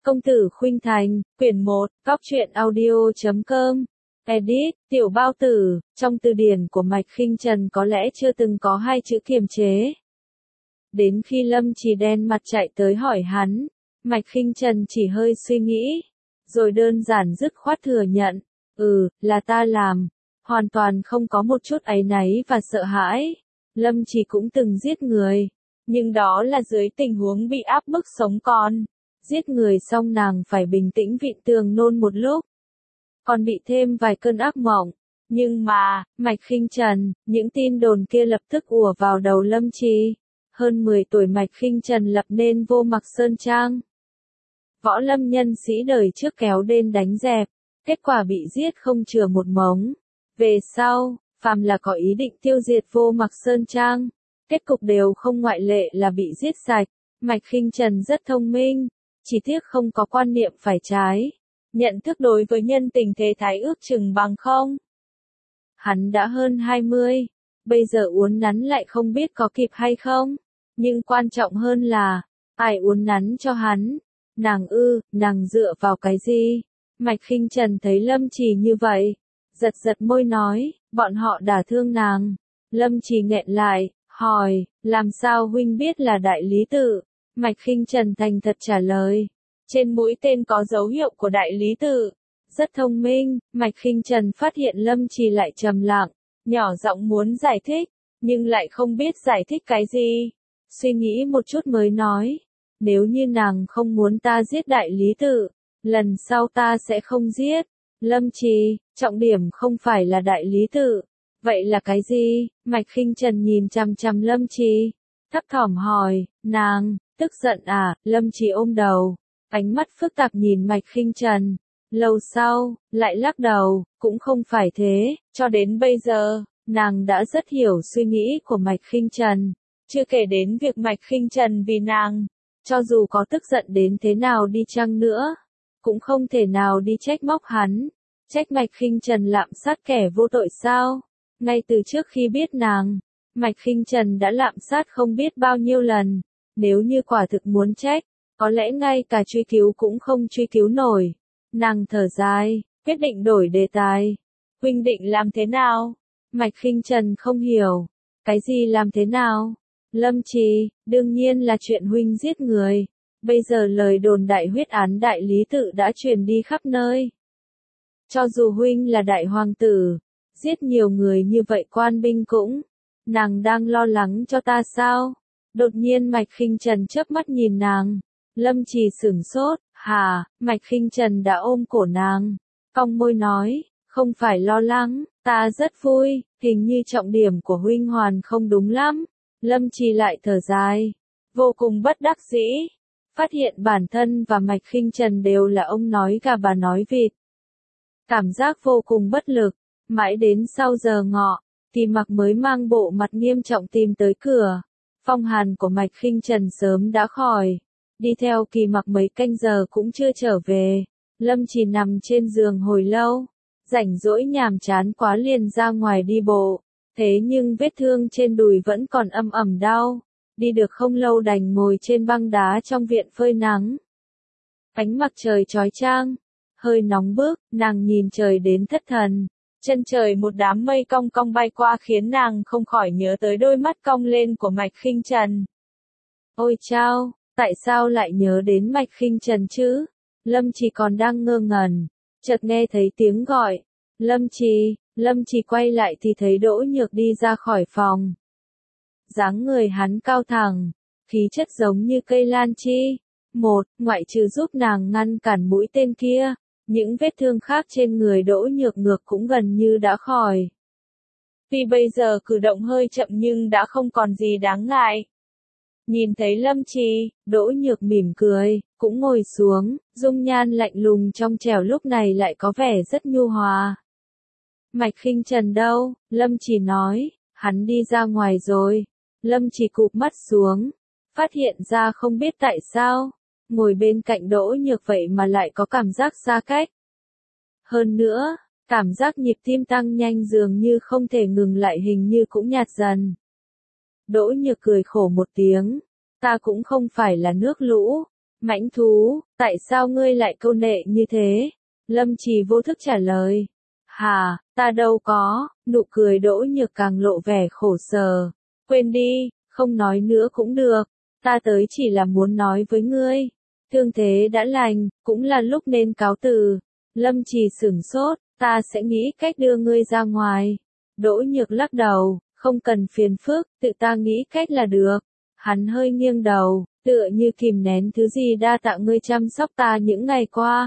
Công tử Khuynh Thành, quyển 1, Góc truyện audio.com. Edit, Tiểu Bao Tử, trong từ điển của Mạch Khinh Trần có lẽ chưa từng có hai chữ kiềm chế. Đến khi Lâm Trì đen mặt chạy tới hỏi hắn, Mạch Khinh Trần chỉ hơi suy nghĩ, rồi đơn giản dứt khoát thừa nhận, là ta làm, hoàn toàn không có một chút áy náy và sợ hãi. Lâm Trì cũng từng giết người, nhưng đó là dưới tình huống bị áp bức sống còn. Giết người xong nàng phải bình tĩnh vịn tường nôn một lúc, còn bị thêm vài cơn ác mộng. Nhưng mà, Mạch Khinh Trần, những tin đồn kia lập tức ùa vào đầu Lâm Trì. Hơn 10 tuổi Mạch Khinh Trần lập nên Vô Mặc Sơn Trang. Võ lâm nhân sĩ đời trước kéo đến đánh dẹp, kết quả bị giết không chừa một mống. Về sau, phàm là có ý định tiêu diệt Vô Mặc Sơn Trang, kết cục đều không ngoại lệ là bị giết sạch. Mạch Khinh Trần rất thông minh, chỉ tiếc không có quan niệm phải trái, nhận thức đối với nhân tình thế thái ước chừng bằng không. Hắn đã hơn 20, bây giờ uốn nắn lại không biết có kịp hay không, nhưng quan trọng hơn là, ai uốn nắn cho hắn, nàng dựa vào cái gì? Mạch Khinh Trần thấy Lâm Trì như vậy, giật giật môi nói, bọn họ đả thương nàng. Lâm Trì nghẹn lại, hỏi, làm sao huynh biết là đại lý tự? Mạch Khinh Trần thành thật trả lời, trên mũi tên có dấu hiệu của đại lý tự. Rất thông minh, Mạch Khinh Trần phát hiện Lâm Trì lại trầm lặng, nhỏ giọng muốn giải thích, nhưng lại không biết giải thích cái gì. Suy nghĩ một chút mới nói, nếu như nàng không muốn ta giết đại lý tự, lần sau ta sẽ không giết. Lâm Trì, trọng điểm không phải là đại lý tự, vậy là cái gì? Mạch Khinh Trần nhìn chằm chằm Lâm Trì, thấp thỏm hỏi, nàng tức giận à? Lâm Trì ôm đầu, ánh mắt phức tạp nhìn Mạch Khinh Trần. Lâu sau, lại lắc đầu, cũng không phải thế, cho đến bây giờ, nàng đã rất hiểu suy nghĩ của Mạch Khinh Trần, chưa kể đến việc Mạch Khinh Trần vì nàng, cho dù có tức giận đến thế nào đi chăng nữa, cũng không thể nào đi trách móc hắn, trách Mạch Khinh Trần lạm sát kẻ vô tội sao? Ngay từ trước khi biết nàng, Mạch Khinh Trần đã lạm sát không biết bao nhiêu lần, nếu như quả thực muốn trách, có lẽ ngay cả truy cứu cũng không truy cứu nổi. Nàng thở dài, quyết định đổi đề tài. Huynh định làm thế nào? Mạch Khinh Trần không hiểu. Cái gì làm thế nào? Lâm Trì, đương nhiên là chuyện huynh giết người. Bây giờ lời đồn đại huyết án đại lý tự đã truyền đi khắp nơi. Cho dù huynh là đại hoàng tử, giết nhiều người như vậy quan binh cũng. Nàng đang lo lắng cho ta sao? Đột nhiên Mạch Khinh Trần chớp mắt nhìn nàng. Lâm Trì sửng sốt, hả? Mạch Khinh Trần đã ôm cổ nàng, cong môi nói, không phải lo lắng, ta rất vui, hình như trọng điểm của huynh hoàn không đúng lắm. Lâm Trì lại thở dài, vô cùng bất đắc dĩ, phát hiện bản thân và Mạch Khinh Trần đều là ông nói gà bà nói vịt. Cảm giác vô cùng bất lực, mãi đến sau giờ ngọ, Kỳ Mặc mới mang bộ mặt nghiêm trọng tìm tới cửa. Phong hàn của Mạch Khinh Trần sớm đã khỏi. Đi theo Kỳ Mặc mấy canh giờ cũng chưa trở về. Lâm Trì nằm trên giường hồi lâu, rảnh rỗi nhàm chán quá liền ra ngoài đi bộ. Thế nhưng vết thương trên đùi vẫn còn âm ẩm đau. Đi được không lâu đành ngồi trên băng đá trong viện phơi nắng. Ánh mặt trời chói chang, hơi nóng bức, nàng nhìn trời đến thất thần. Chân trời một đám mây cong cong bay qua khiến nàng không khỏi nhớ tới đôi mắt cong lên của Mạch Khinh Trần. Ôi chao! Tại sao lại nhớ đến Mạch Khinh Trần chứ? Lâm Trì còn đang ngơ ngẩn, chợt nghe thấy tiếng gọi. Lâm Trì quay lại thì thấy Đỗ Nhược đi ra khỏi phòng. Dáng người hắn cao thẳng, khí chất giống như cây lan chi. Ngoại trừ giúp nàng ngăn cản mũi tên kia, những vết thương khác trên người Đỗ Nhược ngược cũng gần như đã khỏi. Tuy bây giờ cử động hơi chậm nhưng đã không còn gì đáng ngại. Nhìn thấy Lâm Trì, Đỗ Nhược mỉm cười, cũng ngồi xuống, dung nhan lạnh lùng trong trẻo lúc này lại có vẻ rất nhu hòa. Mạch Khinh Trần đâu? Lâm Trì nói, hắn đi ra ngoài rồi. Lâm Trì cụp mắt xuống, phát hiện ra không biết tại sao, ngồi bên cạnh Đỗ Nhược vậy mà lại có cảm giác xa cách. Hơn nữa, cảm giác nhịp tim tăng nhanh dường như không thể ngừng lại hình như cũng nhạt dần. Đỗ Nhược cười khổ một tiếng, ta cũng không phải là nước lũ, Mãnh thú, tại sao ngươi lại câu nệ như thế? Lâm Trì vô thức trả lời. Hà, ta đâu có, nụ cười Đỗ Nhược càng lộ vẻ khổ sở. Quên đi, không nói nữa cũng được, ta tới chỉ là muốn nói với ngươi. Thương thế đã lành, cũng là lúc nên cáo từ. Lâm Trì sửng sốt, ta sẽ nghĩ cách đưa ngươi ra ngoài. Đỗ Nhược lắc đầu, không cần phiền phức, tự ta nghĩ cách là được. Hắn hơi nghiêng đầu, tựa như kìm nén thứ gì đa tạ ngươi chăm sóc ta những ngày qua.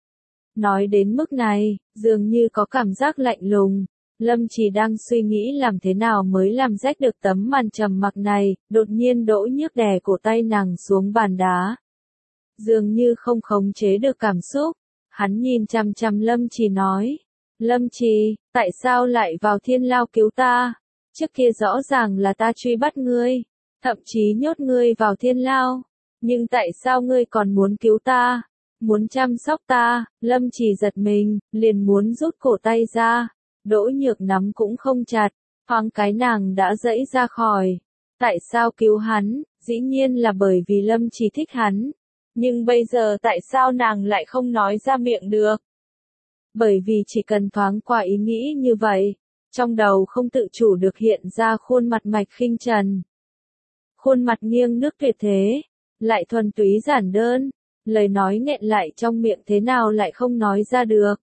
Nói đến mức này, dường như có cảm giác lạnh lùng. Lâm Trì đang suy nghĩ làm thế nào mới làm rách được tấm màn trầm mặc này, đột nhiên Đỗ Nhược đè cổ tay nàng xuống bàn đá. Dường như không khống chế được cảm xúc, hắn nhìn chằm chằm Lâm Trì nói. Lâm Trì, tại sao lại vào thiên lao cứu ta? Trước kia rõ ràng là ta truy bắt ngươi, thậm chí nhốt ngươi vào thiên lao. Nhưng tại sao ngươi còn muốn cứu ta? Muốn chăm sóc ta? Lâm Trì giật mình, liền muốn rút cổ tay ra. Đỗ Nhược nắm cũng không chặt, thoáng cái nàng đã giãy ra khỏi. Tại sao cứu hắn? Dĩ nhiên là bởi vì Lâm Trì thích hắn. Nhưng bây giờ tại sao nàng lại không nói ra miệng được? Bởi vì chỉ cần thoáng qua ý nghĩ như vậy, trong đầu không tự chủ được hiện ra khuôn mặt Mạch Khinh Trần. Khuôn mặt nghiêng nước tuyệt thế, lại thuần túy giản đơn, lời nói nghẹn lại trong miệng thế nào lại không nói ra được.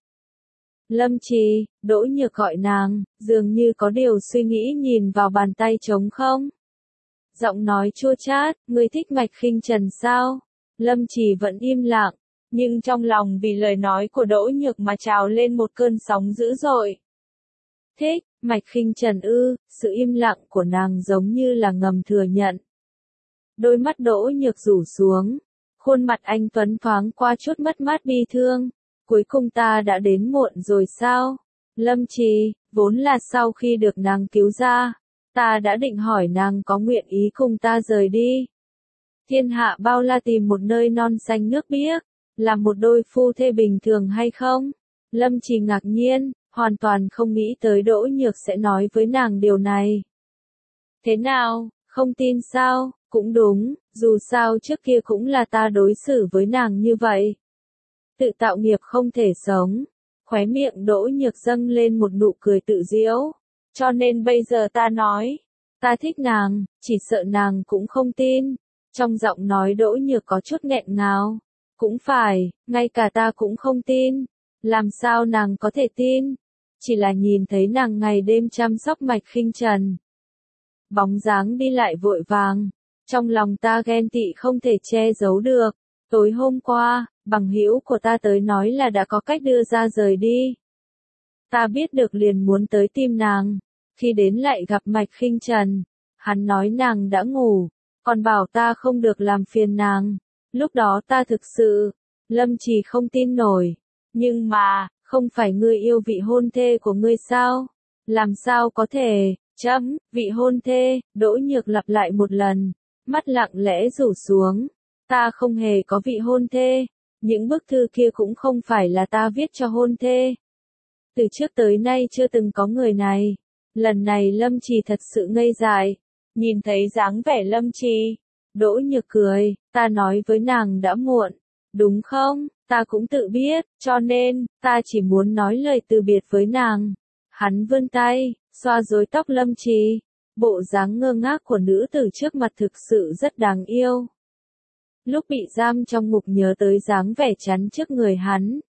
Lâm Trì, Đỗ Nhược gọi nàng, dường như có điều suy nghĩ nhìn vào bàn tay trống không. Giọng nói chua chát, ngươi thích Mạch Khinh Trần sao? Lâm Trì vẫn im lặng, nhưng trong lòng vì lời nói của Đỗ Nhược mà trào lên một cơn sóng dữ dội. Thích, Mạch Khinh Trần ư? Sự im lặng của nàng giống như là ngầm thừa nhận. Đôi mắt Đỗ Nhược rủ xuống, khuôn mặt anh tuấn thoáng qua chút mất mát bi thương. Cuối cùng ta đã đến muộn rồi sao? Lâm Trì, vốn là sau khi được nàng cứu ra, ta đã định hỏi nàng có nguyện ý cùng ta rời đi. Thiên hạ bao la tìm một nơi non xanh nước biếc, là một đôi phu thê bình thường hay không? Lâm Trì ngạc nhiên, hoàn toàn không nghĩ tới Đỗ Nhược sẽ nói với nàng điều này. Thế nào, không tin sao? Cũng đúng, dù sao trước kia cũng là ta đối xử với nàng như vậy. Tự tạo nghiệp không thể sống. Khóe miệng Đỗ Nhược dâng lên một nụ cười tự giễu. Cho nên bây giờ ta nói, ta thích nàng, chỉ sợ nàng cũng không tin. Trong giọng nói Đỗ Nhược có chút nghẹn ngào. Cũng phải, ngay cả ta cũng không tin. Làm sao nàng có thể tin? Chỉ là nhìn thấy nàng ngày đêm chăm sóc Mạch Khinh Trần. Bóng dáng đi lại vội vàng. Trong lòng ta ghen tị không thể che giấu được. Tối hôm qua, bằng hữu của ta tới nói là đã có cách đưa ra rời đi. Ta biết được liền muốn tới tìm nàng. Khi đến lại gặp Mạch Khinh Trần. Hắn nói nàng đã ngủ, còn bảo ta không được làm phiền nàng. Lúc đó ta thực sự, Lâm Trì không tin nổi. Nhưng mà, không phải ngươi yêu vị hôn thê của ngươi sao? Làm sao có thể, vị hôn thê, Đỗ Nhược lặp lại một lần, mắt lặng lẽ rủ xuống. Ta không hề có vị hôn thê, những bức thư kia cũng không phải là ta viết cho hôn thê. Từ trước tới nay chưa từng có người này. Lần này Lâm Trì thật sự ngây dại. Nhìn thấy dáng vẻ Lâm Trì, Đỗ Nhược cười, ta nói với nàng đã muộn, đúng không? Ta cũng tự biết, cho nên, ta chỉ muốn nói lời từ biệt với nàng. Hắn vươn tay, xoa rối tóc Lâm Trì. Bộ dáng ngơ ngác của nữ tử trước mặt thực sự rất đáng yêu. Lúc bị giam trong ngục nhớ tới dáng vẻ chắn trước người hắn.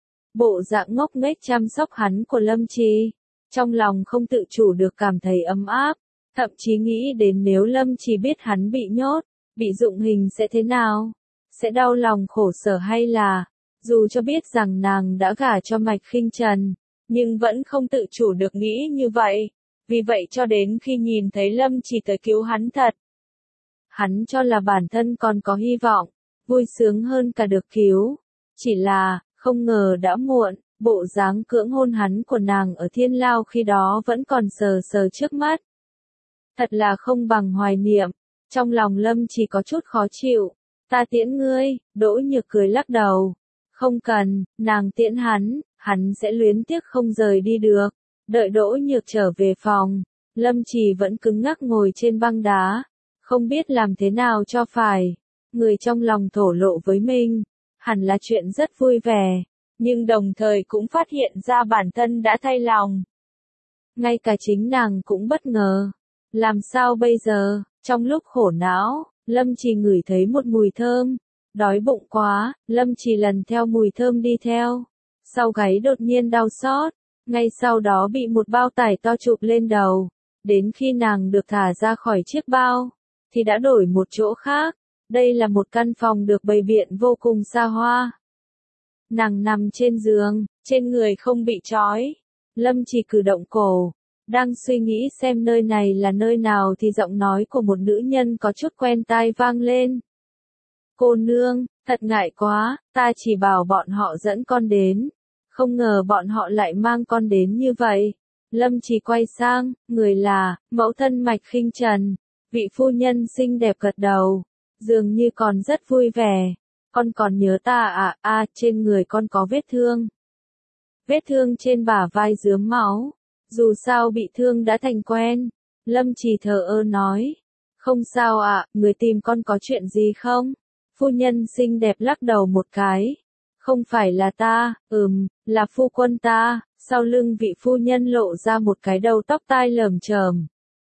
Bộ dạng ngốc nghếch chăm sóc hắn của Lâm Trì. Trong lòng không tự chủ được cảm thấy ấm áp. Thậm chí nghĩ đến nếu Lâm Trì biết hắn bị nhốt, bị dụng hình sẽ thế nào? Sẽ đau lòng khổ sở hay là, dù cho biết rằng nàng đã gả cho Mạch Khinh Trần, nhưng vẫn không tự chủ được nghĩ như vậy. Vì vậy cho đến khi nhìn thấy Lâm Trì tới cứu hắn thật. Hắn cho là bản thân còn có hy vọng, vui sướng hơn cả được cứu. Chỉ là, không ngờ đã muộn, bộ dáng cưỡng hôn hắn của nàng ở thiên lao khi đó vẫn còn sờ sờ trước mắt. Thật là không bằng hoài niệm, trong lòng Lâm Trì có chút khó chịu. Ta tiễn ngươi, Đỗ Nhược cười lắc đầu. Không cần, nàng tiễn hắn sẽ luyến tiếc không rời đi được. Đợi Đỗ Nhược trở về phòng, Lâm Trì vẫn cứng ngắc ngồi trên băng đá, không biết làm thế nào cho phải. người trong lòng thổ lộ với mình, hẳn là chuyện rất vui vẻ, nhưng đồng thời cũng phát hiện ra bản thân đã thay lòng. Ngay cả chính nàng cũng bất ngờ. Làm sao bây giờ? Trong lúc khổ não, Lâm Trì ngửi thấy một mùi thơm. Đói bụng quá, Lâm Trì lần theo mùi thơm đi theo. Sau gáy đột nhiên đau xót, ngay sau đó bị một bao tải to chụp lên đầu. Đến khi nàng được thả ra khỏi chiếc bao, thì đã đổi một chỗ khác. Đây là một căn phòng được bày biện vô cùng xa hoa. Nàng nằm trên giường, trên người không bị trói. Lâm Trì cử động cổ, đang suy nghĩ xem nơi này là nơi nào thì giọng nói của một nữ nhân có chút quen tai vang lên. Cô nương, thật ngại quá, ta chỉ bảo bọn họ dẫn con đến. Không ngờ bọn họ lại mang con đến như vậy. Lâm Trì quay sang, người là, mẫu thân Mạch Khinh Trần. Vị phu nhân xinh đẹp gật đầu, dường như còn rất vui vẻ. Con còn nhớ ta à, trên người con có vết thương. Vết thương trên bả vai rướm máu. Dù sao bị thương đã thành quen. Lâm Trì thờ ơ nói. Không sao ạ, người tìm con có chuyện gì không? Phu nhân xinh đẹp lắc đầu một cái. Không phải là ta, là phu quân ta. Sau lưng vị phu nhân lộ ra một cái đầu tóc tai lởm chởm.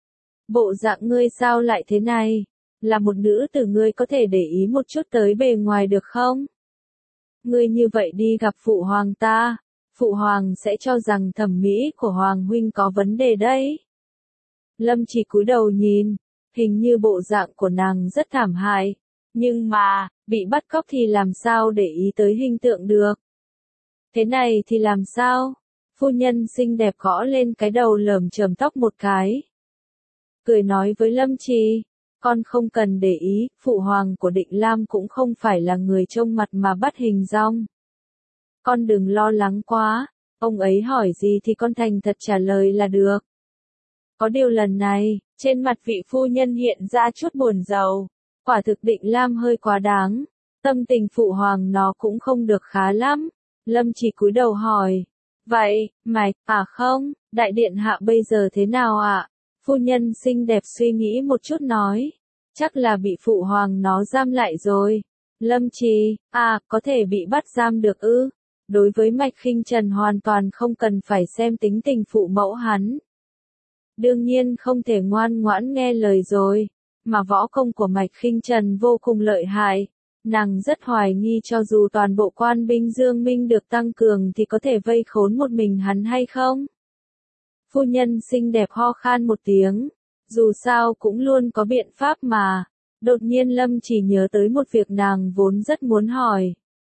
Bộ dạng ngươi sao lại thế này? Là một nữ tử, ngươi có thể để ý một chút tới bề ngoài được không? Ngươi như vậy đi gặp phụ hoàng ta, phụ hoàng sẽ cho rằng thẩm mỹ của hoàng huynh có vấn đề đấy. Lâm Chỉ cúi đầu nhìn, hình như bộ dạng của nàng rất thảm hại, nhưng mà, bị bắt cóc thì làm sao để ý tới hình tượng được? Thế này thì làm sao? Phu nhân xinh đẹp gõ lên cái đầu lởm chởm tóc một cái. Cười nói với Lâm Trì, con không cần để ý, phụ hoàng của Định Lam cũng không phải là người trông mặt mà bắt hình dong. Con đừng lo lắng quá, ông ấy hỏi gì thì con thành thật trả lời là được. Có điều lần này, trên mặt vị phu nhân hiện ra chút buồn rầu, quả thực Định Lam hơi quá đáng, tâm tình phụ hoàng nó cũng không được khá lắm. Lâm Chỉ cúi đầu hỏi, vậy, Mạch, không, đại điện hạ bây giờ thế nào ạ? Phu nhân xinh đẹp suy nghĩ một chút nói, chắc là bị phụ hoàng nó giam lại rồi. Lâm Trì, có thể bị bắt giam được ư? Đối với Mạch Khinh Trần hoàn toàn không cần phải xem tính tình phụ mẫu hắn. Đương nhiên không thể ngoan ngoãn nghe lời rồi, mà võ công của Mạch Khinh Trần vô cùng lợi hại. Nàng rất hoài nghi cho dù toàn bộ quan binh Dương Minh được tăng cường thì có thể vây khốn một mình hắn hay không? Phu nhân xinh đẹp ho khan một tiếng, dù sao cũng luôn có biện pháp mà. Đột nhiên Lâm chỉ nhớ tới một việc nàng vốn rất muốn hỏi.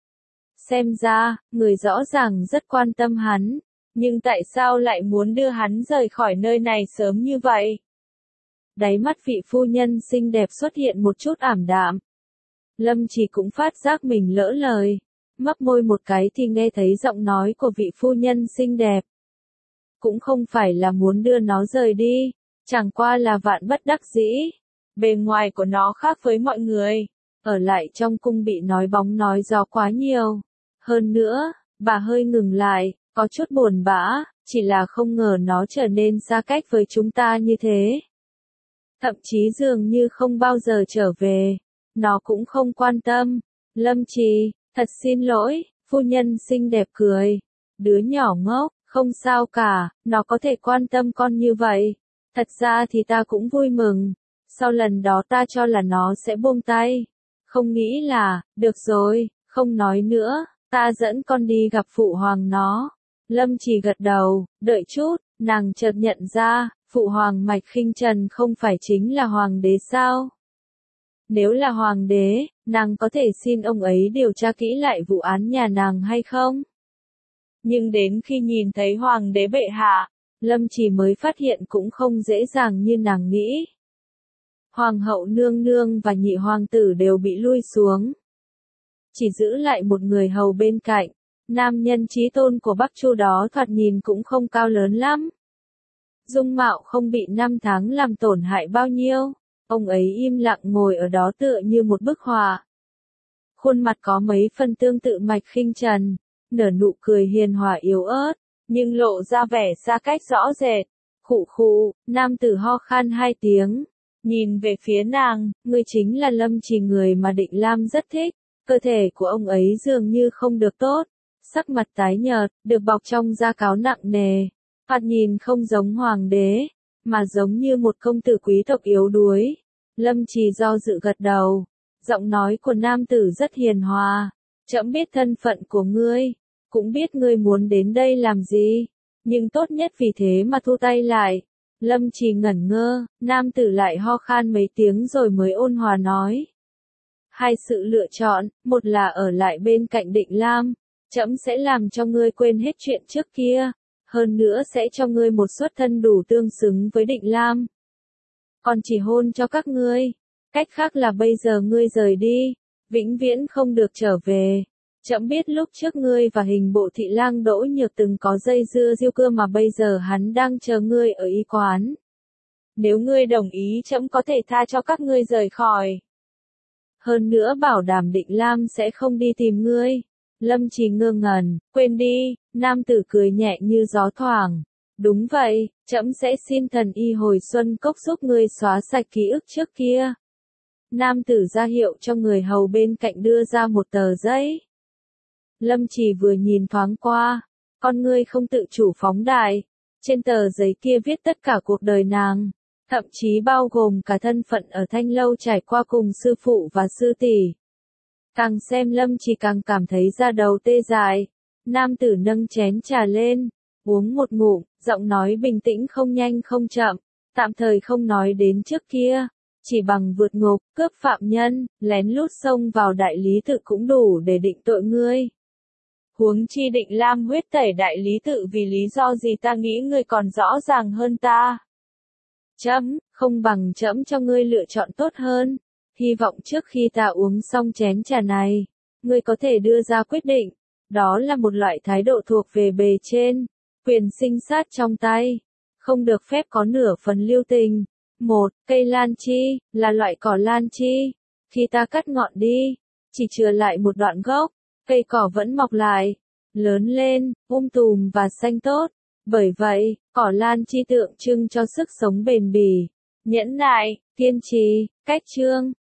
Xem ra, người rõ ràng rất quan tâm hắn, nhưng tại sao lại muốn đưa hắn rời khỏi nơi này sớm như vậy? Đáy mắt vị phu nhân xinh đẹp xuất hiện một chút ảm đạm. Lâm chỉ cũng phát giác mình lỡ lời, mấp môi một cái thì nghe thấy giọng nói của vị phu nhân xinh đẹp. Cũng không phải là muốn đưa nó rời đi, chẳng qua là vạn bất đắc dĩ. Bề ngoài của nó khác với mọi người, ở lại trong cung bị nói bóng nói gió quá nhiều. Hơn nữa, bà hơi ngừng lại, có chút buồn bã, chỉ là không ngờ nó trở nên xa cách với chúng ta như thế. Thậm chí dường như không bao giờ trở về, nó cũng không quan tâm. Lâm Trì, thật xin lỗi, phu nhân xinh đẹp cười. Đứa nhỏ ngốc, không sao cả, nó có thể quan tâm con như vậy. Thật ra thì ta cũng vui mừng. Sau lần đó ta cho là nó sẽ buông tay. Không nghĩ là, được rồi, không nói nữa, ta dẫn con đi gặp phụ hoàng nó. Lâm chỉ gật đầu, đợi chút, nàng chợt nhận ra, phụ hoàng Mạch Khinh Trần không phải chính là hoàng đế sao? Nếu là hoàng đế, nàng có thể xin ông ấy điều tra kỹ lại vụ án nhà nàng hay không? Nhưng đến khi nhìn thấy hoàng đế bệ hạ, Lâm chỉ mới phát hiện cũng không dễ dàng như nàng nghĩ. Hoàng hậu nương nương và nhị hoàng tử đều bị lui xuống. Chỉ giữ lại một người hầu bên cạnh, nam nhân chí tôn của Bắc Chu đó thoạt nhìn cũng không cao lớn lắm. Dung mạo không bị năm tháng làm tổn hại bao nhiêu, ông ấy im lặng ngồi ở đó tựa như một bức họa. Khuôn mặt có mấy phần tương tự Mạch Khinh Trần, nở nụ cười hiền hòa yếu ớt, nhưng lộ ra vẻ xa cách rõ rệt. Khụ khụ, nam tử ho khan hai tiếng, Nhìn về phía nàng, ngươi chính là Lâm Trì, người mà Định Lam rất thích. Cơ thể của ông ấy dường như không được tốt, sắc mặt tái nhợt, được bọc trong da cáo nặng nề. Thoạt nhìn không giống hoàng đế, mà giống như một công tử quý tộc yếu đuối. Lâm Trì do dự gật đầu, giọng nói của nam tử rất hiền hòa. Trẫm biết thân phận của ngươi, cũng biết ngươi muốn đến đây làm gì, nhưng tốt nhất vì thế mà thu tay lại. Lâm Trì ngẩn ngơ, nam tử lại ho khan mấy tiếng rồi mới ôn hòa nói. Hai sự lựa chọn, một là ở lại bên cạnh Định Lam, trẫm sẽ làm cho ngươi quên hết chuyện trước kia, hơn nữa sẽ cho ngươi một xuất thân đủ tương xứng với Định Lam. Còn chỉ hôn cho các ngươi, cách khác là bây giờ ngươi rời đi, vĩnh viễn không được trở về. Trẫm biết lúc trước ngươi và hình bộ thị lang Đỗ Nhược từng có dây dưa diêu cưa mà bây giờ hắn đang chờ ngươi ở y quán. Nếu ngươi đồng ý trẫm có thể tha cho các ngươi rời khỏi. Hơn nữa bảo đảm Định Lam sẽ không đi tìm ngươi. Lâm Trì ngơ ngẩn, quên đi, nam tử cười nhẹ như gió thoảng. Đúng vậy, trẫm sẽ xin thần y hồi xuân cốc giúp ngươi xóa sạch ký ức trước kia. Nam tử ra hiệu cho người hầu bên cạnh đưa ra một tờ giấy. Lâm Trì vừa nhìn thoáng qua, con ngươi không tự chủ phóng đại. Trên tờ giấy kia viết tất cả cuộc đời nàng, thậm chí bao gồm cả thân phận ở Thanh Lâu trải qua cùng sư phụ và sư tỷ. Càng xem Lâm Trì càng cảm thấy da đầu tê dại. Nam tử nâng chén trà lên, uống một ngụm, giọng nói bình tĩnh không nhanh không chậm, tạm thời không nói đến trước kia. Chỉ bằng vượt ngục, cướp phạm nhân, lén lút xông vào đại lý tự cũng đủ để định tội ngươi. Huống chi Định Lam huyết tẩy đại lý tự vì lý do gì ta nghĩ ngươi còn rõ ràng hơn ta. Trẫm, không bằng trẫm cho ngươi lựa chọn tốt hơn. Hy vọng trước khi ta uống xong chén trà này, ngươi có thể đưa ra quyết định. Đó là một loại thái độ thuộc về bề trên, quyền sinh sát trong tay, không được phép có nửa phần lưu tình. Một, cây lan chi, là loại cỏ lan chi. Khi ta cắt ngọn đi, chỉ chừa lại một đoạn gốc, cây cỏ vẫn mọc lại, lớn lên, tùm và xanh tốt. Bởi vậy, cỏ lan chi tượng trưng cho sức sống bền bỉ, nhẫn nại, kiên trì, cách trương.